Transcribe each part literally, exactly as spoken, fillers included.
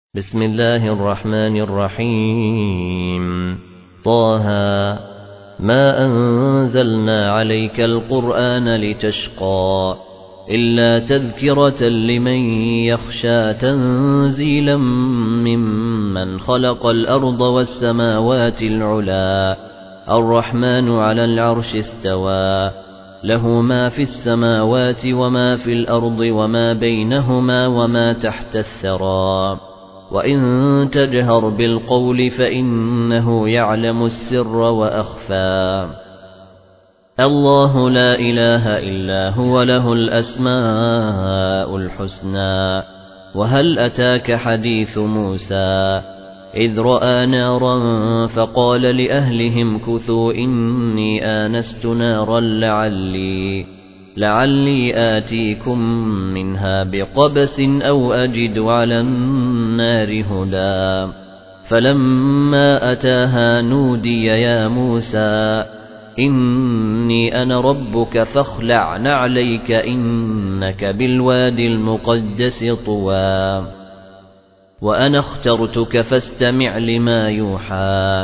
بسم الله الرحمن الرحيم طه ما أنزلنا عليك القرآن لتشقى إلا تذكرة لمن يخشى تنزيلا ممن خلق الأرض والسماوات العلا الرحمن على العرش استوى له ما في السماوات وما في الأرض وما بينهما وما تحت الثرى وإن تجهر بالقول فإنه يعلم السر وأخفى الله لا إله إلا هو له الأسماء الحسنى وهل أتاك حديث موسى إذ رأى نارا فقال لأهلهم كثوا إني آنست نارا لعلي لعلي آتيكم منها بقبس أو أجد على النار هدى فلما أتاها نودي يا موسى إني أنا ربك فاخلع نعليك إنك بالوادي المقدس طوى وأنا اخترتك فاستمع لما يوحى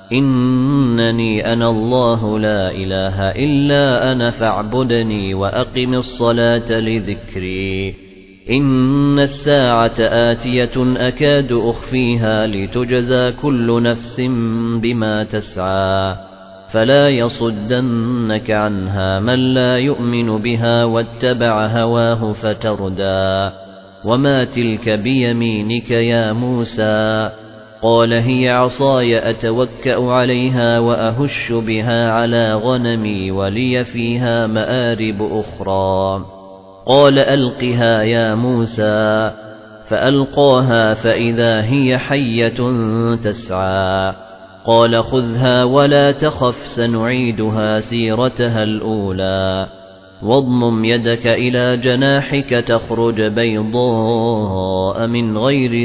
إنني أنا الله لا إله إلا أنا فاعبدني وأقم الصلاة لذكري إن الساعة آتية أكاد أخفيها لتجزى كل نفس بما تسعى فلا يصدنك عنها من لا يؤمن بها واتبع هواه فتردى وما تلك بيمينك يا موسى قال هي عصاي أتوكأ عليها وأهش بها على غنمي ولي فيها مآرب أخرى قال ألقها يا موسى فألقاها فإذا هي حية تسعى قال خذها ولا تخف سنعيدها سيرتها الأولى واضمم يدك إلى جناحك تخرج بيضاء من غير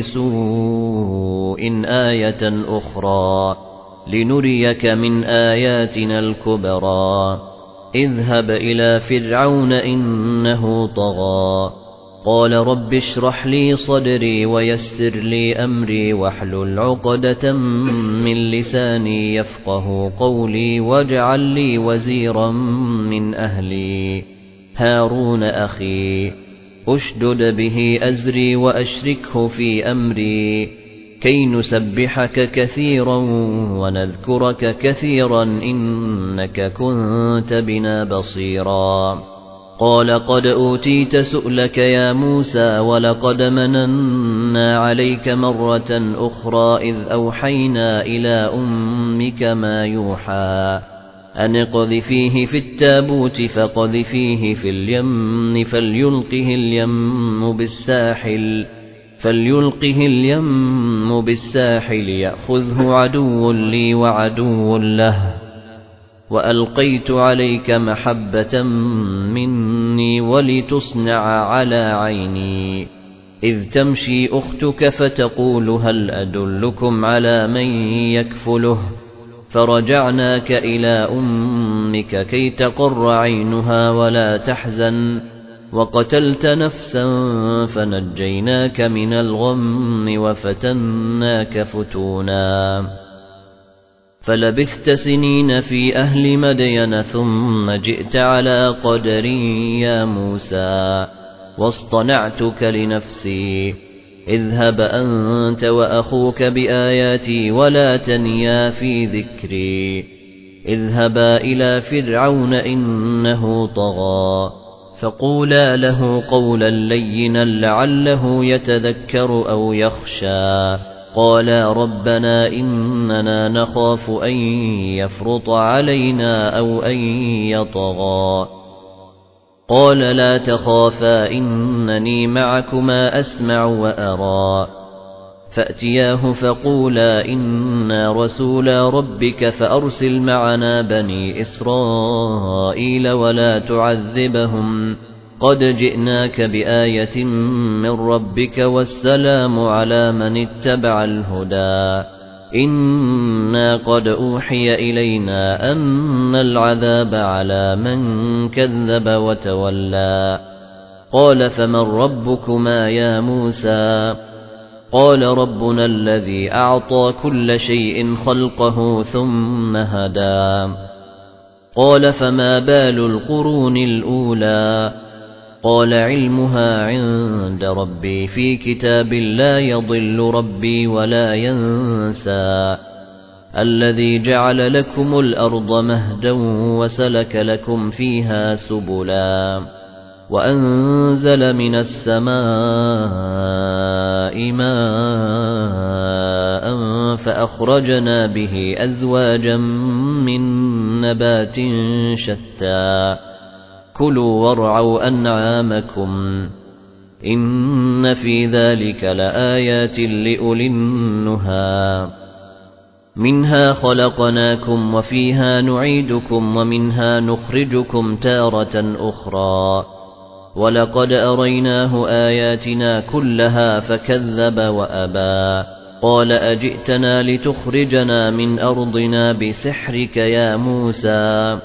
سوء آية أخرى لنريك من آياتنا الكبرى اذهب إلى فرعون إنه طغى قال رب اشرح لي صدري ويسر لي أمري واحلل عقدة من لساني يفقه قولي واجعل لي وزيرا من أهلي هارون أخي أشدد به أزري وأشركه في أمري كي نسبحك كثيرا ونذكرك كثيرا إنك كنت بنا بصيرا قال قد أوتيت سؤلك يا موسى ولقد مننا عليك مرة أخرى إذ أوحينا إلى أمك ما يوحى أن اقذفيه في التابوت فقذفيه في اليم فليلقه اليم بالساحل فليلقه اليم بالساحل يأخذه عدو لي وعدو له وألقيت عليك محبة مني ولتصنع على عيني إذ تمشي أختك فتقول هل أدلكم على من يكفله فرجعناك إلى أمك كي تقر عينها ولا تحزن وقتلت نفسا فنجيناك من الغم وفتناك فتونا فلبثت سنين في أهل مدين ثم جئت على قدري يا موسى واصطنعتك لنفسي اذهب أنت وأخوك بآياتي ولا تنيا في ذكري اذهبا إلى فرعون إنه طغى فقولا له قولا لينا لعله يتذكر أو يخشى قالا ربنا إننا نخاف أن يفرط علينا أو أن يطغى قال لا تخافا إنني معكما أسمع وأرى فأتياه فقولا إنا رسولا ربك فأرسل معنا بني إسرائيل ولا تعذبهم قد جئناك بآية من ربك والسلام على من اتبع الهدى إنا قد أوحي إلينا أن العذاب على من كذب وتولى قال فمن ربكما يا موسى قال ربنا الذي أعطى كل شيء خلقه ثم هدى قال فما بال القرون الأولى قال علمها عند ربي في كتاب لا يضل ربي ولا ينسى الذي جعل لكم الأرض مهدا وسلك لكم فيها سبلا وأنزل من السماء ماء فأخرجنا به أزواجا من نبات شتى كلوا وارعوا أنعامكم إن في ذلك لآيات لأولي النهى منها خلقناكم وفيها نعيدكم ومنها نخرجكم تارة أخرى ولقد أريناه آياتنا كلها فكذب وأبى قال أجئتنا لتخرجنا من أرضنا بسحرك يا موسى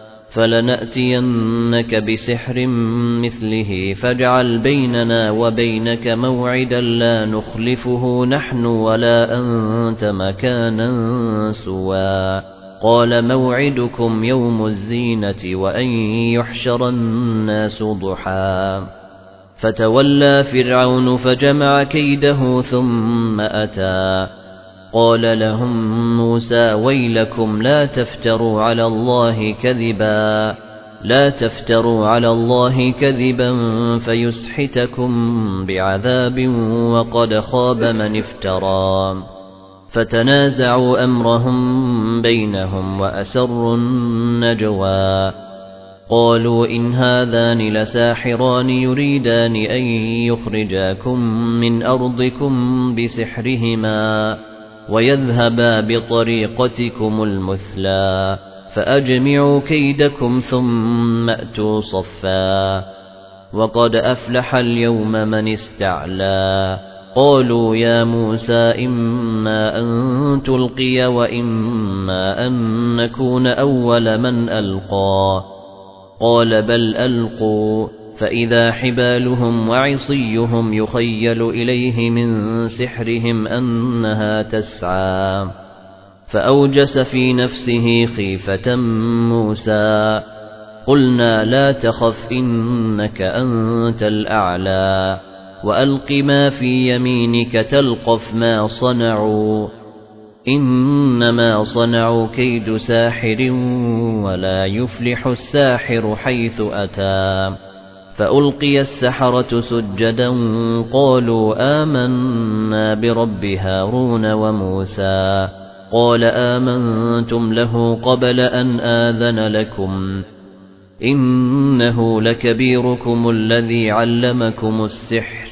فلنأتينك بسحر مثله فاجعل بيننا وبينك موعدا لا نخلفه نحن ولا أنت مكانا سوى قال موعدكم يوم الزينة وأن يحشر الناس ضحى فتولى فرعون فجمع كيده ثم أتى قال لهم موسى ويلكم لا تفتروا على الله كذبا لا تفتروا على الله كذبا فيسحتكم بعذاب وقد خاب من افترى فتنازعوا أمرهم بينهم وأسروا النجوى قالوا إن هذان لساحران يريدان أن يخرجاكم من أرضكم بسحرهما ويذهبا بطريقتكم المثلى فأجمعوا كيدكم ثم أتوا صفا وقد أفلح اليوم من استعلى قالوا يا موسى إما أن تلقي وإما أن نكون أول من ألقى قال بل ألقوا فإذا حبالهم وعصيهم يخيل إليه من سحرهم أنها تسعى فأوجس في نفسه خيفة موسى قلنا لا تخف إنك أنت الأعلى وألق ما في يمينك تلقف ما صنعوا إنما صنعوا كيد ساحر ولا يفلح الساحر حيث أتى فألقي السحرة سجدا قالوا آمنا برب هارون وموسى قال آمنتم له قبل أن آذن لكم إنه لكبيركم الذي علمكم السحر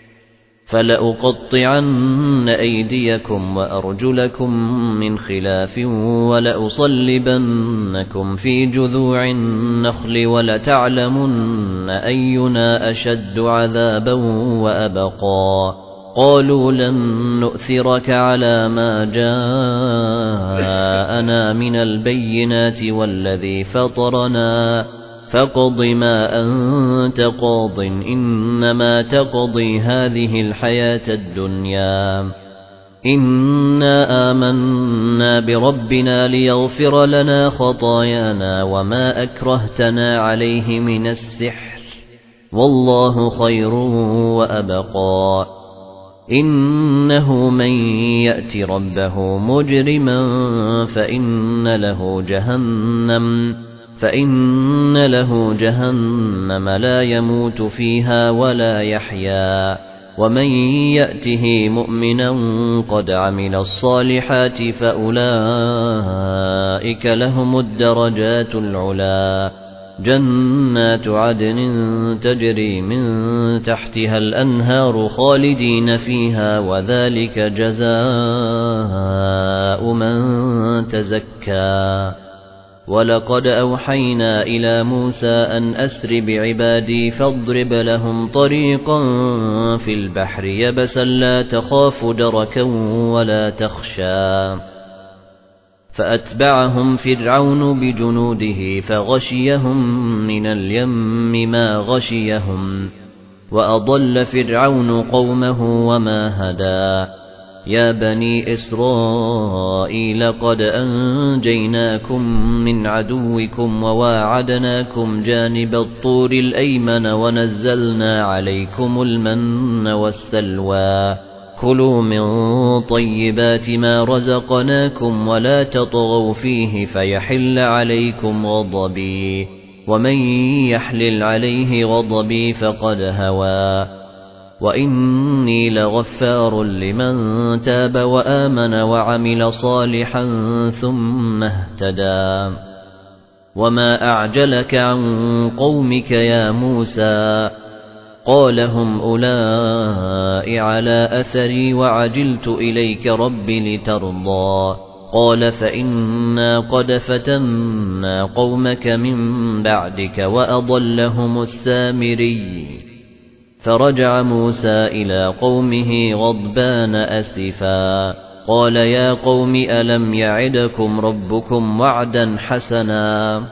فلأقطعن أيديكم وأرجلكم من خلاف ولأصلبنكم في جذوع النخل ولتعلمن أينا أشد عذابا وأبقى قالوا لن نؤثرك على ما جاءنا من البينات والذي فطرنا فاقض ما أنت قاض إنما تقضي هذه الحياة الدنيا إنا آمنا بربنا ليغفر لنا خطايانا وما أكرهتنا عليه من السحر والله خير وأبقى إنه من يأت ربه مجرما فإن له جهنم فإن له جهنم لا يموت فيها ولا يحيا ومن يأته مؤمنا قد عمل الصالحات فأولئك لهم الدرجات العلا جنات عدن تجري من تحتها الأنهار خالدين فيها وذلك جزاء من تزكى ولقد أوحينا إلى موسى أن أسر بعبادي فاضرب لهم طريقا في البحر يبسا لا تخاف دركا ولا تخشى فأتبعهم فرعون بجنوده فغشيهم من اليم ما غشيهم وأضل فرعون قومه وما هدى يا بني إسرائيل قد أنجيناكم من عدوكم وواعدناكم جانب الطور الأيمن ونزلنا عليكم المن والسلوى كلوا من طيبات ما رزقناكم ولا تطغوا فيه فيحل عليكم غضبي ومن يحلل عليه غضبي فقد هوى وإني لغفار لمن تاب وآمن وعمل صالحا ثم اهتدى وما أعجلك عن قومك يا موسى قال هم أولئك على أثري وعجلت إليك رب لترضى قال فإنا قد فتنا قومك من بعدك وأضلهم السامري فرجع موسى إلى قومه غضبان أسفا قال يا قوم ألم يعدكم ربكم وعدا حسنا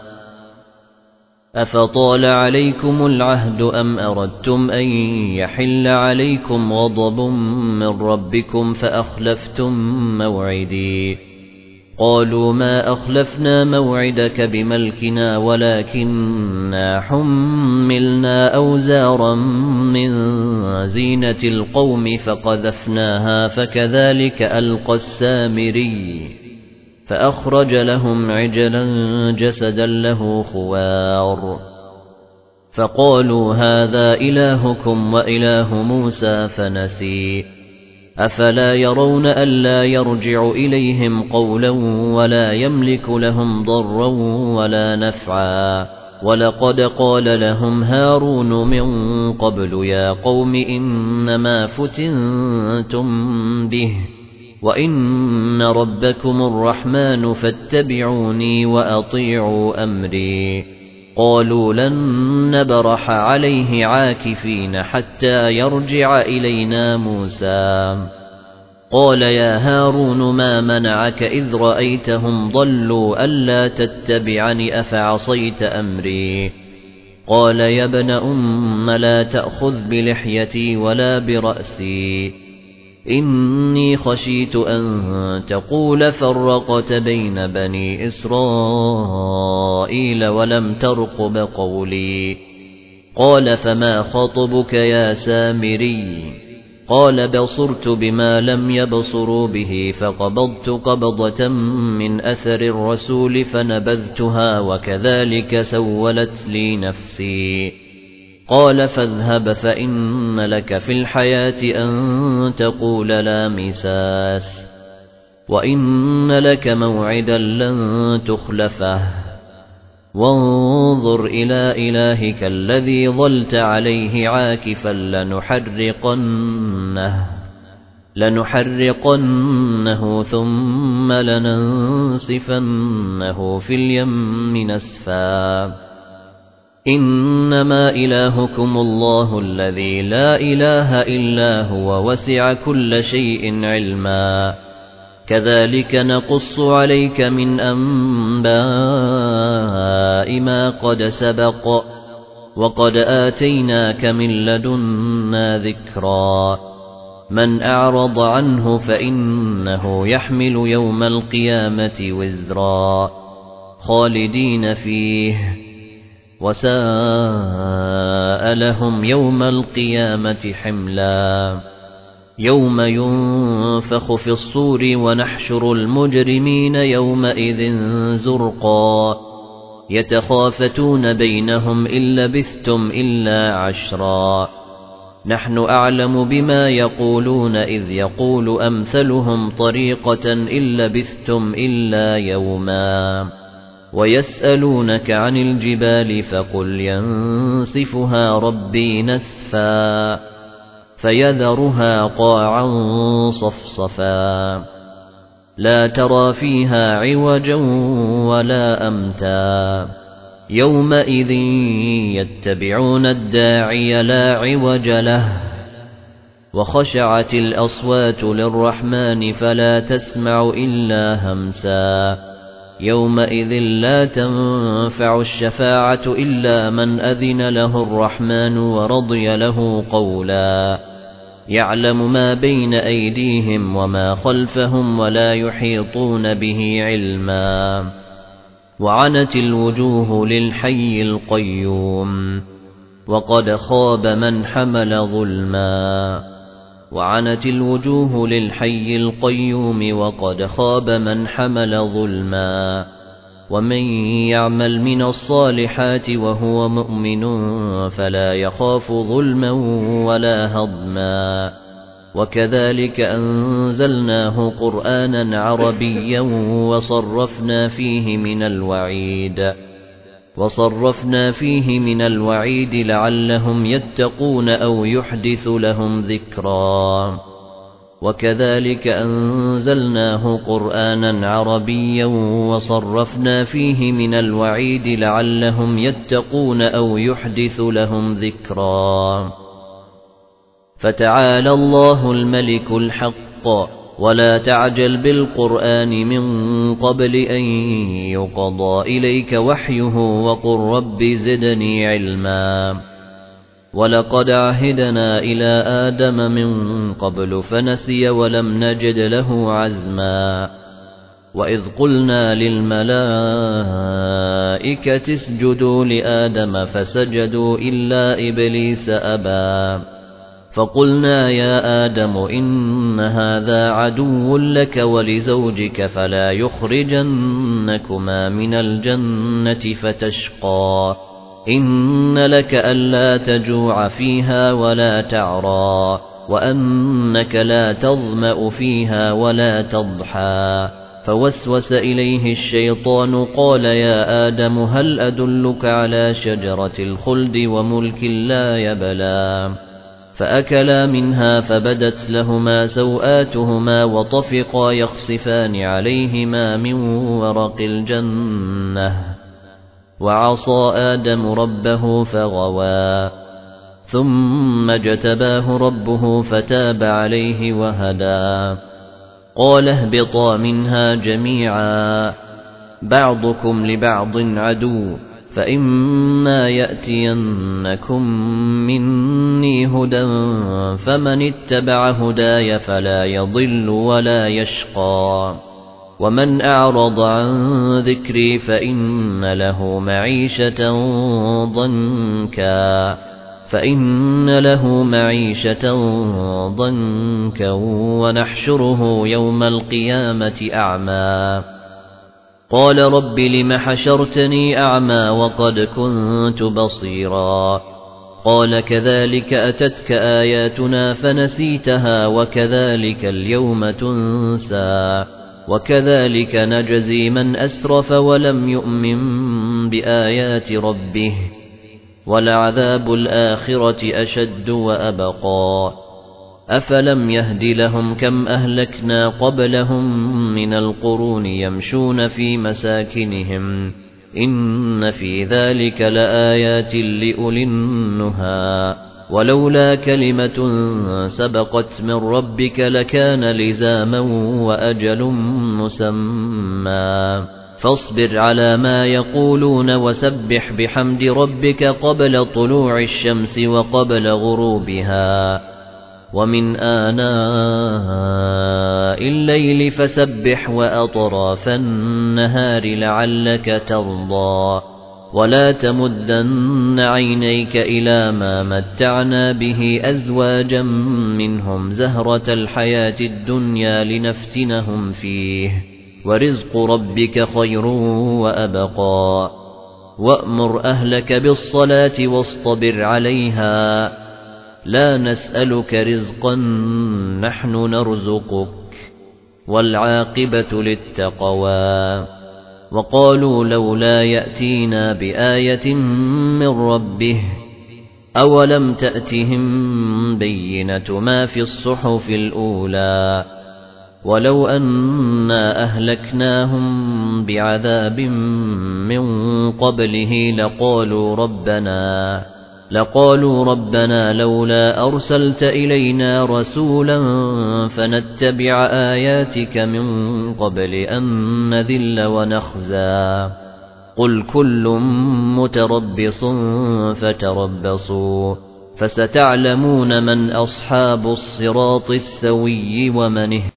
أفطال عليكم العهد أم أردتم أن يحل عليكم غضب من ربكم فأخلفتم موعدي قالوا ما أخلفنا موعدك بملكنا ولكننا حملنا أوزارا من زينة القوم فقذفناها فكذلك ألقى السامري فأخرج لهم عجلا جسدا له خوار فقالوا هذا إلهكم وإله موسى فنسي أفلا يرون ألا يرجع إليهم قولا ولا يملك لهم ضرا ولا نفعا ولقد قال لهم هارون من قبل يا قوم إنما فتنتم به وإن ربكم الرحمن فاتبعوني وأطيعوا أمري قالوا لن نبرح عليه عاكفين حتى يرجع إلينا موسى قال يا هارون ما منعك إذ رأيتهم ضلوا ألا تتبعني أفعصيت أمري قال يا ابن أم لا تأخذ بلحيتي ولا برأسي إني خشيت أن تقول فرقت بين بني إسرائيل ولم ترقب قولي قال فما خطبك يا سامري قال بصرت بما لم يبصروا به فقبضت قبضة من أثر الرسول فنبذتها وكذلك سولت لي نفسي قال فاذهب فإن لك في الحياة أن تقول لا مساس وإن لك موعدا لن تخلفه وانظر إلى إلهك الذي ظلت عليه عاكفا لنحرقنه لنحرقنه ثم لننسفنه في اليم نسفا إنما إلهكم الله الذي لا إله إلا هو وسع كل شيء علما كذلك نقص عليك من أنباء ما قد سبق وقد آتيناك من لدنا ذكرا من أعرض عنه فإنه يحمل يوم القيامة وزرا خالدين فيه وساء لهم يوم القيامة حملا يوم ينفخ في الصور ونحشر المجرمين يومئذ زرقا يتخافتون بينهم إن لبثتم إلا عشرا نحن أعلم بما يقولون إذ يقول أمثلهم طريقة إن لبثتم إلا يوما ويسألونك عن الجبال فقل ينسفها ربي نسفا فيذرها قاعا صفصفا لا ترى فيها عوجا ولا أمتا يومئذ يتبعون الداعي لا عوج له وخشعت الأصوات للرحمن فلا تسمع إلا همسا يومئذ لا تنفع الشفاعة إلا من أذن له الرحمن ورضي له قولا يعلم ما بين أيديهم وما خلفهم ولا يحيطون به علما وعنت الوجوه للحي القيوم وقد خاب من حمل ظلما وعنت الوجوه للحي القيوم وقد خاب من حمل ظلما ومن يعمل من الصالحات وهو مؤمن فلا يخاف ظلما ولا هضما وكذلك أنزلناه قرآنا عربيا وصرفنا فيه من الوعيد وصرفنا فيه من الوعيد لعلهم يتقون أو يحدث لهم ذكرا وكذلك أنزلناه قرآنا عربيا وصرفنا فيه من الوعيد لعلهم يتقون أو يحدث لهم ذكرا فتعالى الله الملك الحق ولا تعجل بالقرآن من قبل أن يقضى إليك وحيه وقل رب زدني علما ولقد عهدنا إلى آدم من قبل فنسي ولم نجد له عزما وإذ قلنا للملائكة اسجدوا لآدم فسجدوا إلا إبليس أبى فقلنا يا آدم إن هذا عدو لك ولزوجك فلا يخرجنكما من الجنة فتشقى إن لك ألا تجوع فيها ولا تعرى وأنك لا تظمأ فيها ولا تضحى فوسوس إليه الشيطان قال يا آدم هل أدلك على شجرة الخلد وملك لا يبلى فأكلا منها فبدت لهما سوآتهما وطفقا يخصفان عليهما من ورق الجنة وعصى آدم ربه فغوى ثم اجتباه ربه فتاب عليه وهدى قال اهبطا منها جميعا بعضكم لبعض عدو فإما يأتينكم مني هدى فمن اتبع هداي فلا يضل ولا يشقى ومن أعرض عن ذكري فإن له معيشة ضنكا فإن له معيشة ضنكا ونحشره يوم القيامة أعمى قال رب لم حشرتني أعمى وقد كنت بصيرا قال كذلك أتتك آياتنا فنسيتها وكذلك اليوم تنسى وكذلك نجزي من أسرف ولم يؤمن بآيات ربه ولعذاب الآخرة أشد وأبقى أفلم يهد لهم كم أهلكنا قبلهم من القرون يمشون في مساكنهم إن في ذلك لآيات لأولي النهى ولولا كلمة سبقت من ربك لكان لزاما وأجل مسمى فاصبر على ما يقولون وسبح بحمد ربك قبل طلوع الشمس وقبل غروبها ومن آناء الليل فسبح وأطراف النهار لعلك ترضى ولا تمدن عينيك إلى ما متعنا به أزواجا منهم زهرة الحياة الدنيا لنفتنهم فيه ورزق ربك خير وأبقى وأمر أهلك بالصلاة واصطبر عليها لا نسألك رزقا نحن نرزقك والعاقبة للتقوى وقالوا لولا يأتينا بآية من ربه أولم تأتهم بينة ما في الصحف الأولى ولو أنا أهلكناهم بعذاب من قبله لقالوا ربنا لقالوا ربنا لولا أرسلت إلينا رسولا فنتبع آياتك من قبل أن نذل ونخزى قل كل متربص فتربصوا فستعلمون من أصحاب الصراط السوي ومن